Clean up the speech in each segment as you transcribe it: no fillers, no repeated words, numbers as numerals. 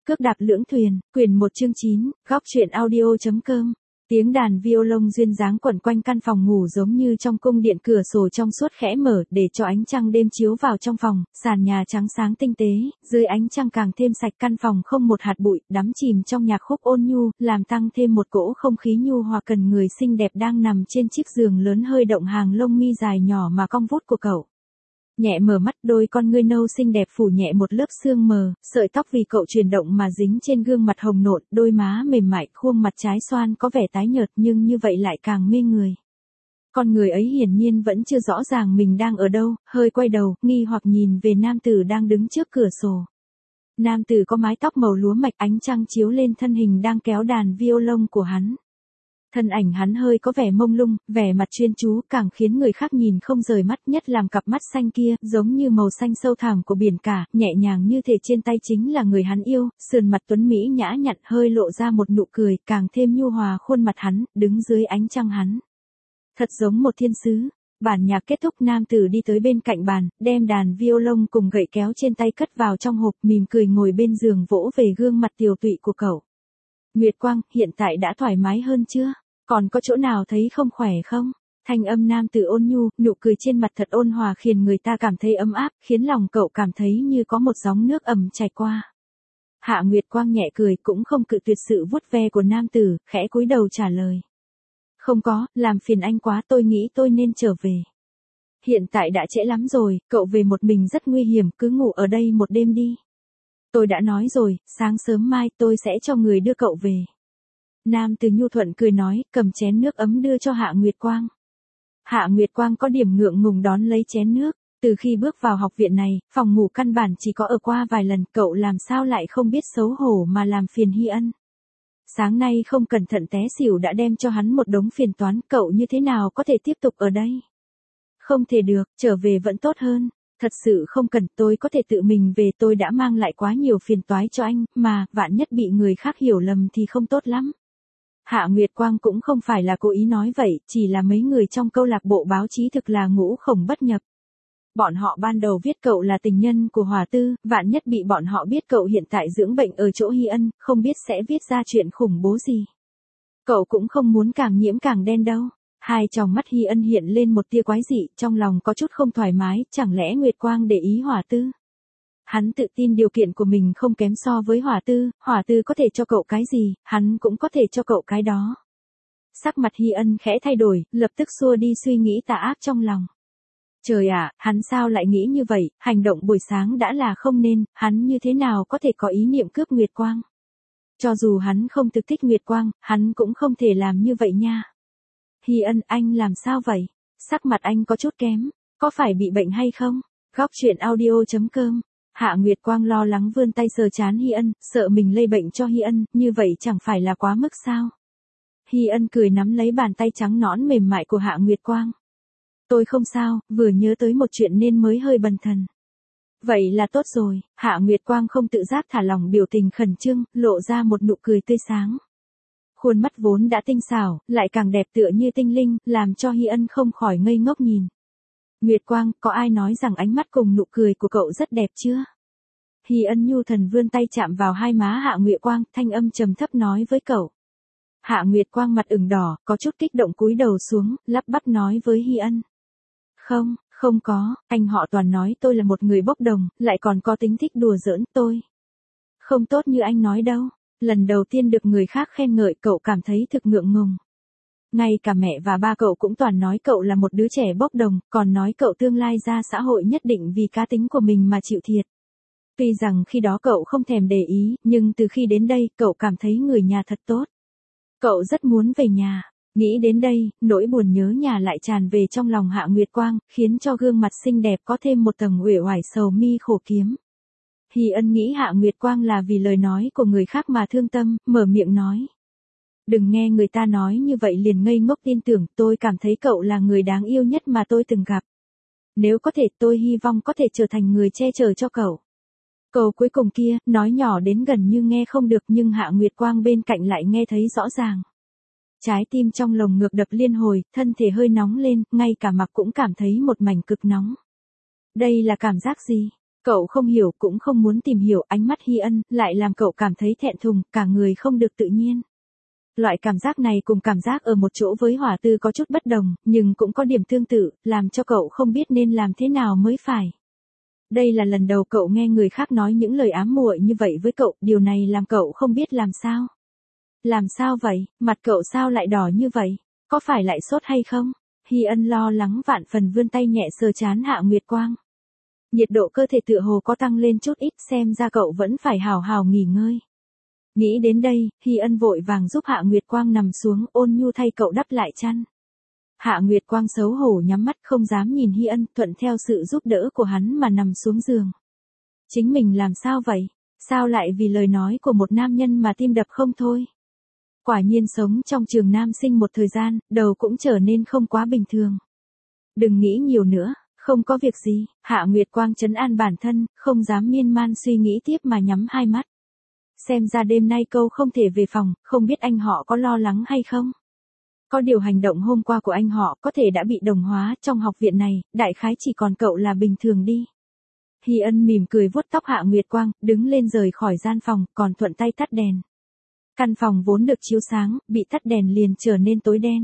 Cước đạp lưỡng thuyền, quyển 1 chương 9, góc truyện audio.com. Tiếng đàn violon duyên dáng quẩn quanh căn phòng ngủ giống như trong cung điện, cửa sổ trong suốt khẽ mở để cho ánh trăng đêm chiếu vào trong phòng, sàn nhà trắng sáng tinh tế, dưới ánh trăng càng thêm sạch, căn phòng không một hạt bụi, đắm chìm trong nhạc khúc ôn nhu, làm tăng thêm một cỗ không khí nhu hòa. Cần người xinh đẹp đang nằm trên chiếc giường lớn hơi động hàng lông mi dài nhỏ mà cong vút của cậu. Nhẹ mở mắt, đôi con ngươi nâu xinh đẹp phủ nhẹ một lớp sương mờ, sợi tóc vì cậu chuyển động mà dính trên gương mặt hồng nộn, đôi má mềm mại, khuôn mặt trái xoan có vẻ tái nhợt nhưng như vậy lại càng mê người. Con người ấy hiển nhiên vẫn chưa rõ ràng mình đang ở đâu, hơi quay đầu, nghi hoặc nhìn về nam tử đang đứng trước cửa sổ. Nam tử có mái tóc màu lúa mạch, ánh trăng chiếu lên thân hình đang kéo đàn violon của hắn. Thân ảnh hắn hơi có vẻ mông lung, vẻ mặt chuyên chú càng khiến người khác nhìn không rời mắt, nhất làm cặp mắt xanh kia, giống như màu xanh sâu thẳm của biển cả, nhẹ nhàng như thể trên tay chính là người hắn yêu, sườn mặt tuấn mỹ nhã nhặn hơi lộ ra một nụ cười, càng thêm nhu hòa khuôn mặt hắn, đứng dưới ánh trăng hắn. Thật giống một thiên sứ. Bản nhạc kết thúc, nam tử đi tới bên cạnh bàn, đem đàn violon cùng gậy kéo trên tay cất vào trong hộp, mỉm cười ngồi bên giường vỗ về gương mặt tiều tụy của cậu. Nguyệt Quang, hiện tại đã thoải mái hơn chưa? Còn có chỗ nào thấy không khỏe không? Thanh âm nam tử ôn nhu, nụ cười trên mặt thật ôn hòa khiến người ta cảm thấy ấm áp, khiến lòng cậu cảm thấy như có một gióng nước ẩm chảy qua. Hạ Nguyệt Quang nhẹ cười, cũng không cự tuyệt sự vuốt ve của nam tử, khẽ cúi đầu trả lời. Không có, làm phiền anh quá, tôi nghĩ tôi nên trở về. Hiện tại đã trễ lắm rồi, cậu về một mình rất nguy hiểm, cứ ngủ ở đây một đêm đi. Tôi đã nói rồi, sáng sớm mai tôi sẽ cho người đưa cậu về. Nam tử nhu thuận cười nói, cầm chén nước ấm đưa cho Hạ Nguyệt Quang. Hạ Nguyệt Quang có điểm ngượng ngùng đón lấy chén nước. Từ khi bước vào học viện này, phòng ngủ căn bản chỉ có ở qua vài lần, cậu làm sao lại không biết xấu hổ mà làm phiền Hy Ân. Sáng nay không cẩn thận té xỉu đã đem cho hắn một đống phiền toán, cậu như thế nào có thể tiếp tục ở đây? Không thể được, trở về vẫn tốt hơn. Thật sự không cần, tôi có thể tự mình về, tôi đã mang lại quá nhiều phiền toái cho anh, mà, vạn nhất bị người khác hiểu lầm thì không tốt lắm. Hạ Nguyệt Quang cũng không phải là cố ý nói vậy, chỉ là mấy người trong câu lạc bộ báo chí thực là ngũ khổng bất nhập. Bọn họ ban đầu viết cậu là tình nhân của Hòa Tư, vạn nhất bị bọn họ biết cậu hiện tại dưỡng bệnh ở chỗ Hy Ân, không biết sẽ viết ra chuyện khủng bố gì. Cậu cũng không muốn càng nhiễm càng đen đâu. Hai tròng mắt Hy Ân hiện lên một tia quái dị, trong lòng có chút không thoải mái, chẳng lẽ Nguyệt Quang để ý Hòa Tư? Hắn tự tin điều kiện của mình không kém so với Hòa Tư có thể cho cậu cái gì, hắn cũng có thể cho cậu cái đó. Sắc mặt Hy Ân khẽ thay đổi, lập tức xua đi suy nghĩ tà ác trong lòng. Trời ạ, hắn sao lại nghĩ như vậy, hành động buổi sáng đã là không nên, hắn như thế nào có thể có ý niệm cướp Nguyệt Quang? Cho dù hắn không thực thích Nguyệt Quang, hắn cũng không thể làm như vậy nha. Hy Ân, anh làm sao vậy? Sắc mặt anh có chút kém, có phải bị bệnh hay không? Góc truyện audio.com. Hạ Nguyệt Quang lo lắng vươn tay sờ trán Hy Ân, sợ mình lây bệnh cho Hy Ân, như vậy chẳng phải là quá mức sao? Hy Ân cười nắm lấy bàn tay trắng nõn mềm mại của Hạ Nguyệt Quang. Tôi không sao, vừa nhớ tới một chuyện nên mới hơi bần thần. Vậy là tốt rồi, Hạ Nguyệt Quang không tự giác thả lỏng biểu tình khẩn trương, lộ ra một nụ cười tươi sáng. Khuôn mắt vốn đã tinh xảo, lại càng đẹp tựa như tinh linh, làm cho Hy Ân không khỏi ngây ngốc nhìn. Nguyệt Quang, có ai nói rằng ánh mắt cùng nụ cười của cậu rất đẹp chưa? Hy Ân nhu thần vươn tay chạm vào hai má Hạ Nguyệt Quang, thanh âm trầm thấp nói với cậu. Hạ Nguyệt Quang mặt ửng đỏ, có chút kích động cúi đầu xuống, lắp bắp nói với Hy Ân. Không có, anh họ toàn nói tôi là một người bốc đồng, lại còn có tính thích đùa giỡn tôi. Không tốt như anh nói đâu. Lần đầu tiên được người khác khen ngợi cậu cảm thấy thực ngượng ngùng. Ngay cả mẹ và ba cậu cũng toàn nói cậu là một đứa trẻ bốc đồng, còn nói cậu tương lai ra xã hội nhất định vì cá tính của mình mà chịu thiệt. Tuy rằng khi đó cậu không thèm để ý, nhưng từ khi đến đây cậu cảm thấy người nhà thật tốt. Cậu rất muốn về nhà. Nghĩ đến đây, nỗi buồn nhớ nhà lại tràn về trong lòng Hạ Nguyệt Quang, khiến cho gương mặt xinh đẹp có thêm một tầng uể oải sầu mi khổ kiếm. Hy Ân nghĩ Hạ Nguyệt Quang là vì lời nói của người khác mà thương tâm, mở miệng nói. Đừng nghe người ta nói như vậy liền ngây ngốc tin tưởng, tôi cảm thấy cậu là người đáng yêu nhất mà tôi từng gặp. Nếu có thể tôi hy vọng có thể trở thành người che chở cho cậu. Câu cuối cùng kia, nói nhỏ đến gần như nghe không được nhưng Hạ Nguyệt Quang bên cạnh lại nghe thấy rõ ràng. Trái tim trong lồng ngực đập liên hồi, thân thể hơi nóng lên, ngay cả mặt cũng cảm thấy một mảnh cực nóng. Đây là cảm giác gì? Cậu không hiểu cũng không muốn tìm hiểu, ánh mắt Hy Ân lại làm cậu cảm thấy thẹn thùng, cả người không được tự nhiên. Loại cảm giác này cùng cảm giác ở một chỗ với Hỏa Tư có chút bất đồng, nhưng cũng có điểm tương tự, làm cho cậu không biết nên làm thế nào mới phải. Đây là lần đầu cậu nghe người khác nói những lời ám muội như vậy với cậu, điều này làm cậu không biết làm sao. Làm sao vậy, mặt cậu sao lại đỏ như vậy, có phải lại sốt hay không? Hy Ân lo lắng vạn phần vươn tay nhẹ sờ trán Hạ Nguyệt Quang. Nhiệt độ cơ thể tựa hồ có tăng lên chút ít, xem ra cậu vẫn phải hào hào nghỉ ngơi. Nghĩ đến đây, Hy Ân vội vàng giúp Hạ Nguyệt Quang nằm xuống, ôn nhu thay cậu đắp lại chăn. Hạ Nguyệt Quang xấu hổ nhắm mắt không dám nhìn Hy Ân, thuận theo sự giúp đỡ của hắn mà nằm xuống giường. Chính mình làm sao vậy? Sao lại vì lời nói của một nam nhân mà tim đập không thôi? Quả nhiên sống trong trường nam sinh một thời gian, đầu cũng trở nên không quá bình thường. Đừng nghĩ nhiều nữa, không có việc gì. Hạ Nguyệt Quang trấn an bản thân, không dám miên man suy nghĩ tiếp mà nhắm hai mắt. Xem ra đêm nay câu không thể về phòng, không biết anh họ có lo lắng hay không? Có điều hành động hôm qua của anh họ có thể đã bị đồng hóa trong học viện này, đại khái chỉ còn cậu là bình thường đi. Hy Ân mỉm cười vuốt tóc Hạ Nguyệt Quang, đứng lên rời khỏi gian phòng, còn thuận tay tắt đèn. Căn phòng vốn được chiếu sáng, bị tắt đèn liền trở nên tối đen.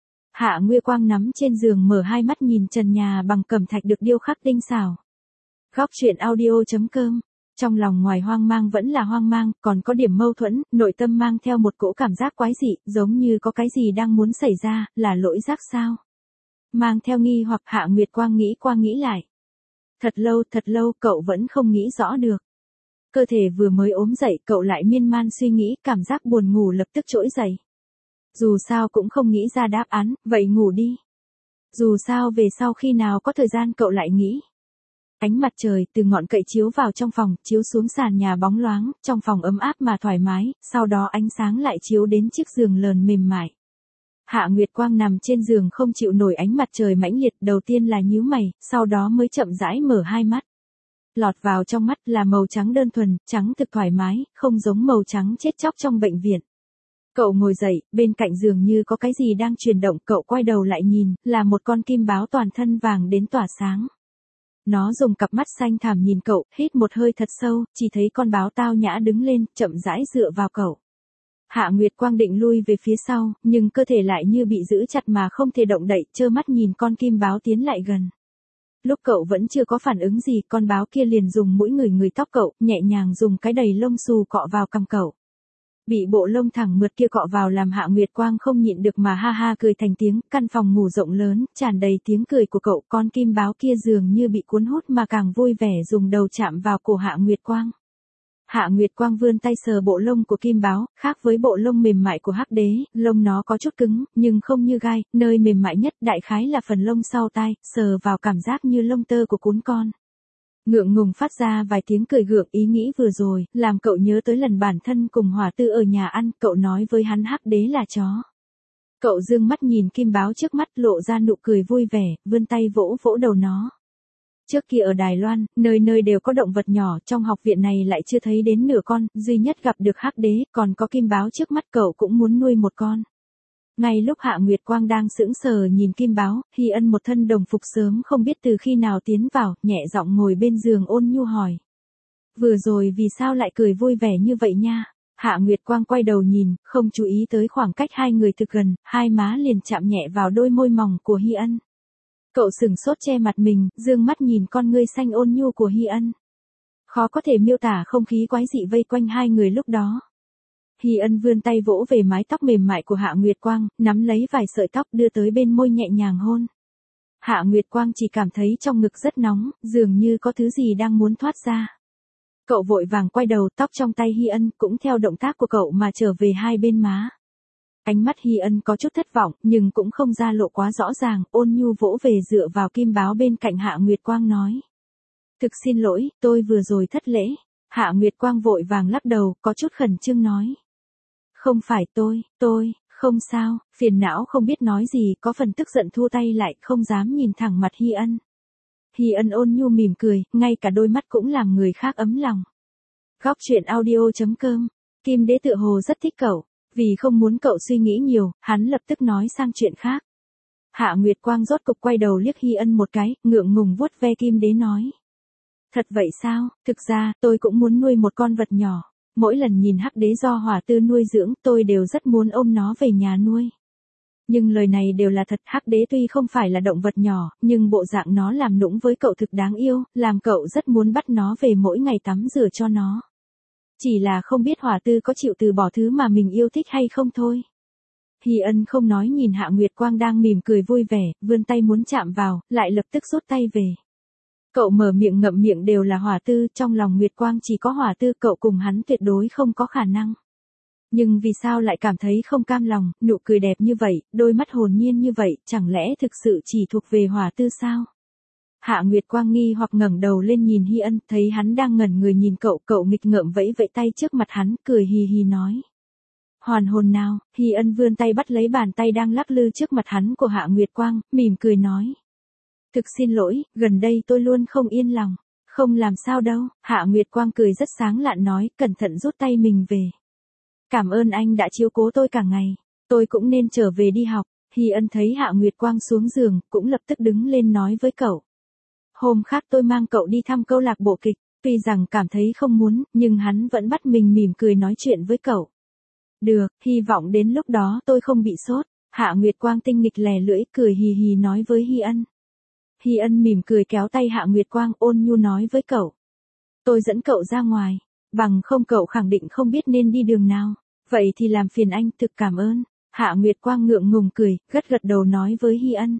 Hạ Nguyệt Quang nắm trên giường mở hai mắt nhìn trần nhà bằng cẩm thạch được điêu khắc tinh xảo. Góc truyện audio.com. Trong lòng ngoài hoang mang vẫn là hoang mang, còn có điểm mâu thuẫn, nội tâm mang theo một cỗ cảm giác quái dị, giống như có cái gì đang muốn xảy ra, là lỗi giác sao? Mang theo nghi hoặc Hạ Nguyệt Quang nghĩ qua nghĩ lại. Thật lâu cậu vẫn không nghĩ rõ được. Cơ thể vừa mới ốm dậy cậu lại miên man suy nghĩ, cảm giác buồn ngủ lập tức trỗi dậy. Dù sao cũng không nghĩ ra đáp án, vậy ngủ đi. Dù sao về sau khi nào có thời gian cậu lại nghĩ. Ánh mặt trời từ ngọn cậy chiếu vào trong phòng, chiếu xuống sàn nhà bóng loáng, trong phòng ấm áp mà thoải mái, sau đó ánh sáng lại chiếu đến chiếc giường lờn mềm mại. Hạ Nguyệt Quang nằm trên giường không chịu nổi ánh mặt trời mãnh liệt, đầu tiên là nhíu mày, sau đó mới chậm rãi mở hai mắt. Lọt vào trong mắt là màu trắng đơn thuần, trắng thực thoải mái, không giống màu trắng chết chóc trong bệnh viện. Cậu ngồi dậy, bên cạnh giường như có cái gì đang chuyển động, cậu quay đầu lại nhìn, là một con kim báo toàn thân vàng đến tỏa sáng. Nó dùng cặp mắt xanh thẳm nhìn cậu, hít một hơi thật sâu, chỉ thấy con báo tao nhã đứng lên, chậm rãi dựa vào cậu. Hạ Nguyệt Quang định lui về phía sau, nhưng cơ thể lại như bị giữ chặt mà không thể động đậy, trơ mắt nhìn con kim báo tiến lại gần. Lúc cậu vẫn chưa có phản ứng gì, con báo kia liền dùng mũi người tóc cậu, nhẹ nhàng dùng cái đầy lông xù cọ vào cằm cậu. Bị bộ lông thẳng mượt kia cọ vào làm Hạ Nguyệt Quang không nhịn được mà ha ha cười thành tiếng, căn phòng ngủ rộng lớn, tràn đầy tiếng cười của cậu, con kim báo kia dường như bị cuốn hút mà càng vui vẻ dùng đầu chạm vào cổ Hạ Nguyệt Quang. Hạ Nguyệt Quang vươn tay sờ bộ lông của kim báo, khác với bộ lông mềm mại của hắc đế, lông nó có chút cứng, nhưng không như gai, nơi mềm mại nhất đại khái là phần lông sau tai, sờ vào cảm giác như lông tơ của cún con. Ngượng ngùng phát ra vài tiếng cười gượng, ý nghĩ vừa rồi, làm cậu nhớ tới lần bản thân cùng Hỏa Tư ở nhà ăn, cậu nói với hắn hắc đế là chó. Cậu dương mắt nhìn kim báo trước mắt lộ ra nụ cười vui vẻ, vươn tay vỗ vỗ đầu nó. Trước kia ở Đài Loan, nơi nơi đều có động vật nhỏ, trong học viện này lại chưa thấy đến nửa con, duy nhất gặp được hắc đế, còn có kim báo trước mắt cậu cũng muốn nuôi một con. Ngay lúc Hạ Nguyệt Quang đang sững sờ nhìn kim báo, Hy Ân một thân đồng phục sớm không biết từ khi nào tiến vào, nhẹ giọng ngồi bên giường ôn nhu hỏi. Vừa rồi vì sao lại cười vui vẻ như vậy nha? Hạ Nguyệt Quang quay đầu nhìn, không chú ý tới khoảng cách hai người thực gần, hai má liền chạm nhẹ vào đôi môi mỏng của Hy Ân. Cậu sừng sốt che mặt mình, dương mắt nhìn con ngươi xanh ôn nhu của Hy Ân. Khó có thể miêu tả không khí quái dị vây quanh hai người lúc đó. Hy Ân vươn tay vỗ về mái tóc mềm mại của Hạ Nguyệt Quang, nắm lấy vài sợi tóc đưa tới bên môi nhẹ nhàng hôn. Hạ Nguyệt Quang chỉ cảm thấy trong ngực rất nóng, dường như có thứ gì đang muốn thoát ra. Cậu vội vàng quay đầu, tóc trong tay Hy Ân cũng theo động tác của cậu mà trở về hai bên má. Ánh mắt Hy Ân có chút thất vọng, nhưng cũng không ra lộ quá rõ ràng, ôn nhu vỗ về dựa vào kim báo bên cạnh Hạ Nguyệt Quang nói. Thực xin lỗi, tôi vừa rồi thất lễ. Hạ Nguyệt Quang vội vàng lắc đầu, có chút khẩn trương nói. Không phải tôi, không sao, phiền não không biết nói gì, có phần tức giận thua tay lại, không dám nhìn thẳng mặt Hy Ân. Hy Ân ôn nhu mỉm cười, ngay cả đôi mắt cũng làm người khác ấm lòng. Góc truyện audio.com, Kim Đế tựa hồ rất thích cậu, vì không muốn cậu suy nghĩ nhiều, hắn lập tức nói sang chuyện khác. Hạ Nguyệt Quang rốt cục quay đầu liếc Hy Ân một cái, ngượng ngùng vuốt ve Kim Đế nói. Thật vậy sao, thực ra, tôi cũng muốn nuôi một con vật nhỏ. Mỗi lần nhìn hắc đế do Hỏa Tư nuôi dưỡng, tôi đều rất muốn ôm nó về nhà nuôi. Nhưng lời này đều là thật, hắc đế tuy không phải là động vật nhỏ, nhưng bộ dạng nó làm nũng với cậu thực đáng yêu, làm cậu rất muốn bắt nó về mỗi ngày tắm rửa cho nó. Chỉ là không biết Hỏa Tư có chịu từ bỏ thứ mà mình yêu thích hay không thôi. Hy Ân không nói nhìn Hạ Nguyệt Quang đang mỉm cười vui vẻ, vươn tay muốn chạm vào, lại lập tức rút tay về. Cậu mở miệng ngậm miệng đều là Hỏa Tư, trong lòng Nguyệt Quang chỉ có Hỏa Tư, cậu cùng hắn tuyệt đối không có khả năng. Nhưng vì sao lại cảm thấy không cam lòng, nụ cười đẹp như vậy, đôi mắt hồn nhiên như vậy, chẳng lẽ thực sự chỉ thuộc về Hỏa Tư sao? Hạ Nguyệt Quang nghi hoặc ngẩng đầu lên nhìn Hy Ân, thấy hắn đang ngẩn người nhìn cậu, cậu nghịch ngợm vẫy vẫy tay trước mặt hắn, cười hì hì nói. Hoàn hồn nào, Hy Ân vươn tay bắt lấy bàn tay đang lắc lư trước mặt hắn của Hạ Nguyệt Quang, mỉm cười nói. Thực xin lỗi, gần đây tôi luôn không yên lòng. Không làm sao đâu, Hạ Nguyệt Quang cười rất sáng lạn nói, cẩn thận rút tay mình về. Cảm ơn anh đã chiếu cố tôi cả ngày, tôi cũng nên trở về đi học. Hy Ân thấy Hạ Nguyệt Quang xuống giường, cũng lập tức đứng lên nói với cậu. Hôm khác tôi mang cậu đi thăm câu lạc bộ kịch, tuy rằng cảm thấy không muốn, nhưng hắn vẫn bắt mình mỉm cười nói chuyện với cậu. Được, hy vọng đến lúc đó tôi không bị sốt. Hạ Nguyệt Quang tinh nghịch lè lưỡi, cười hì hì nói với Hy Ân. Hy Ân mỉm cười kéo tay Hạ Nguyệt Quang, ôn nhu nói với cậu. Tôi dẫn cậu ra ngoài, bằng không cậu khẳng định không biết nên đi đường nào. Vậy thì làm phiền anh, thực cảm ơn. Hạ Nguyệt Quang ngượng ngùng cười, gật gật đầu nói với Hy Ân.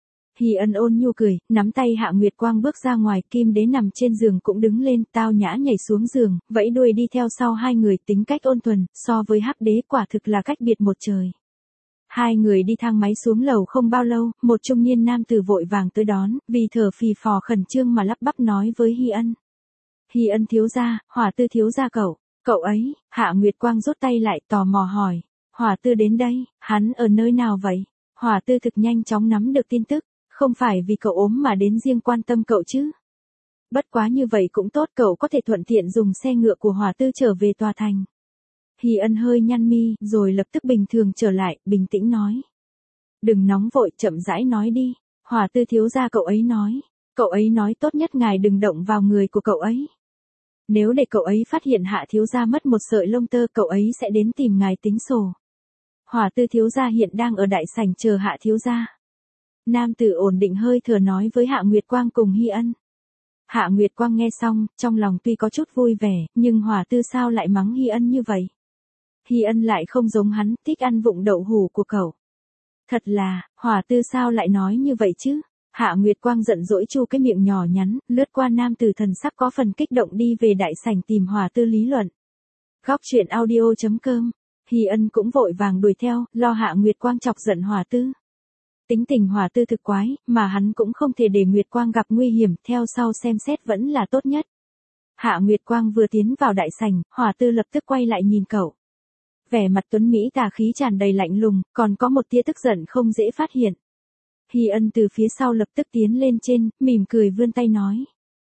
Hy Ân ôn nhu cười, nắm tay Hạ Nguyệt Quang bước ra ngoài, Kim Đế nằm trên giường cũng đứng lên, tao nhã nhảy xuống giường, vẫy đuôi đi theo sau hai người, tính cách ôn thuần, so với Hắc Đế quả thực là cách biệt một trời. Hai người đi thang máy xuống lầu không bao lâu, một trung niên nam tử vội vàng tới đón, vì thở phì phò khẩn trương mà lắp bắp nói với Hy Ân. Hy Ân thiếu gia, Hỏa Tư thiếu gia cậu ấy, Hạ Nguyệt Quang rút tay lại tò mò hỏi. Hỏa Tư đến đây, hắn ở nơi nào vậy? Hỏa Tư thực nhanh chóng nắm được tin tức, không phải vì cậu ốm mà đến riêng quan tâm cậu chứ. Bất quá như vậy cũng tốt, cậu có thể thuận tiện dùng xe ngựa của Hỏa Tư trở về tòa thành. Hy Ân hơi nhăn mi, rồi lập tức bình thường trở lại, bình tĩnh nói. Đừng nóng vội, chậm rãi nói đi. Hỏa Tư thiếu gia cậu ấy nói tốt nhất ngài đừng động vào người của cậu ấy. Nếu để cậu ấy phát hiện Hạ thiếu gia mất một sợi lông tơ, cậu ấy sẽ đến tìm ngài tính sổ. Hỏa Tư thiếu gia hiện đang ở đại sảnh chờ Hạ thiếu gia. Nam tử ổn định hơi thở nói với Hạ Nguyệt Quang cùng Hy Ân. Hạ Nguyệt Quang nghe xong, trong lòng tuy có chút vui vẻ, nhưng Hỏa Tư sao lại mắng Hy Ân như vậy? Hy Ân lại không giống hắn, thích ăn vụng đậu hủ của cậu. Thật là, Hỏa Tư sao lại nói như vậy chứ? Hạ Nguyệt Quang giận dỗi chu cái miệng nhỏ nhắn, lướt qua nam tử thần sắc có phần kích động đi về đại sảnh tìm Hỏa Tư lý luận. Góc truyện audio.com. Hy Ân cũng vội vàng đuổi theo, lo Hạ Nguyệt Quang chọc giận Hỏa Tư. Tính tình Hỏa Tư thực quái, mà hắn cũng không thể để Nguyệt Quang gặp nguy hiểm, theo sau xem xét vẫn là tốt nhất. Hạ Nguyệt Quang vừa tiến vào đại sảnh, Hỏa Tư lập tức quay lại nhìn cậu. Vẻ mặt tuấn Mỹ tà khí tràn đầy lạnh lùng, còn có một tia tức giận không dễ phát hiện. Hy Ân từ phía sau lập tức tiến lên trên, mỉm cười vươn tay nói.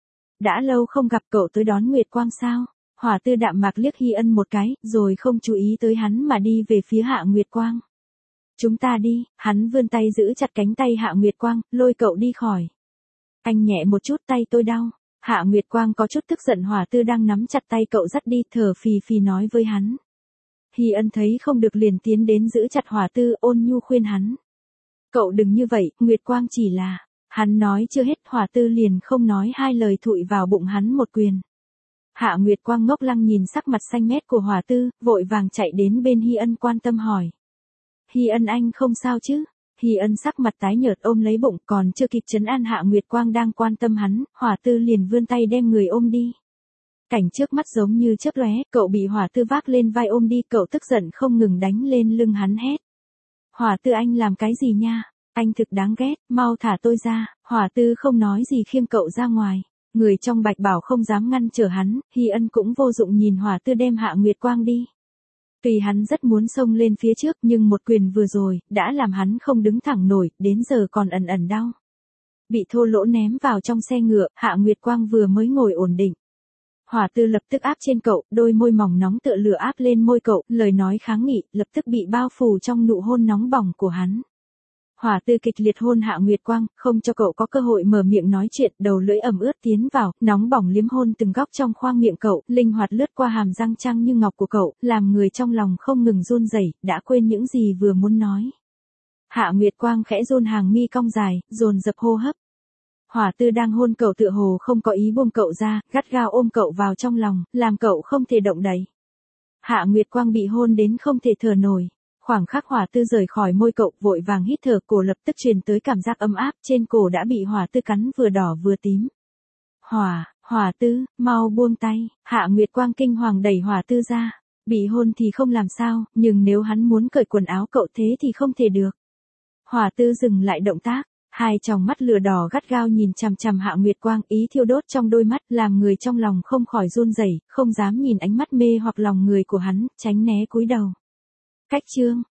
Đã lâu không gặp, cậu tới đón Nguyệt Quang sao? Hỏa Tư đạm mạc liếc Hy Ân một cái, rồi không chú ý tới hắn mà đi về phía Hạ Nguyệt Quang. Chúng ta đi, hắn vươn tay giữ chặt cánh tay Hạ Nguyệt Quang, lôi cậu đi khỏi. Anh nhẹ một chút, tay tôi đau. Hạ Nguyệt Quang có chút tức giận Hỏa Tư đang nắm chặt tay cậu dắt đi, thở phì phì nói với hắn. Hy Ân thấy không được liền tiến đến giữ chặt Hỏa Tư, ôn nhu khuyên hắn. Cậu đừng như vậy, Nguyệt Quang chỉ là. Hắn nói chưa hết, Hỏa Tư liền không nói hai lời thụi vào bụng hắn một quyền. Hạ Nguyệt Quang ngốc lăng nhìn sắc mặt xanh mét của Hỏa Tư, vội vàng chạy đến bên Hy Ân quan tâm hỏi. Hy Ân anh không sao chứ? Hy Ân sắc mặt tái nhợt ôm lấy bụng, còn chưa kịp trấn an Hạ Nguyệt Quang đang quan tâm hắn, Hỏa Tư liền vươn tay đem người ôm đi. Cảnh trước mắt giống như chớp lóe, cậu bị Hỏa Tư vác lên vai ôm đi, cậu tức giận không ngừng đánh lên lưng hắn hét. Hỏa Tư anh làm cái gì nha? Anh thực đáng ghét, mau thả tôi ra. Hỏa Tư không nói gì khiêng cậu ra ngoài. Người trong Bạch Bảo không dám ngăn trở hắn, Hy Ân cũng vô dụng nhìn Hỏa Tư đem Hạ Nguyệt Quang đi. Tuy hắn rất muốn xông lên phía trước, nhưng một quyền vừa rồi, đã làm hắn không đứng thẳng nổi, đến giờ còn ẩn ẩn đau. Bị thô lỗ ném vào trong xe ngựa, Hạ Nguyệt Quang vừa mới ngồi ổn định. Hỏa Tư lập tức áp trên cậu, đôi môi mỏng nóng tựa lửa áp lên môi cậu, lời nói kháng nghị, lập tức bị bao phủ trong nụ hôn nóng bỏng của hắn. Hỏa Tư kịch liệt hôn Hạ Nguyệt Quang, không cho cậu có cơ hội mở miệng nói chuyện, đầu lưỡi ẩm ướt tiến vào, nóng bỏng liếm hôn từng góc trong khoang miệng cậu, linh hoạt lướt qua hàm răng trắng như ngọc của cậu, làm người trong lòng không ngừng run rẩy, đã quên những gì vừa muốn nói. Hạ Nguyệt Quang khẽ run hàng mi cong dài, dồn dập hô hấp. Hỏa Tư đang hôn cậu tựa hồ không có ý buông cậu ra, gắt gao ôm cậu vào trong lòng, làm cậu không thể động đậy. Hạ Nguyệt Quang bị hôn đến không thể thở nổi. Khoảng khắc Hỏa Tư rời khỏi môi cậu, vội vàng hít thở, cổ lập tức truyền tới cảm giác ấm áp, trên cổ đã bị Hỏa Tư cắn vừa đỏ vừa tím. Hỏa Tư, mau buông tay. Hạ Nguyệt Quang kinh hoàng đẩy Hỏa Tư ra. Bị hôn thì không làm sao, nhưng nếu hắn muốn cởi quần áo cậu thế thì không thể được. Hỏa Tư dừng lại động tác, hai tròng mắt lửa đỏ gắt gao nhìn chằm chằm Hạ Nguyệt Quang, ý thiêu đốt trong đôi mắt, làm người trong lòng không khỏi run rẩy, không dám nhìn ánh mắt mê hoặc lòng người của hắn, tránh né cúi đầu. Cách chương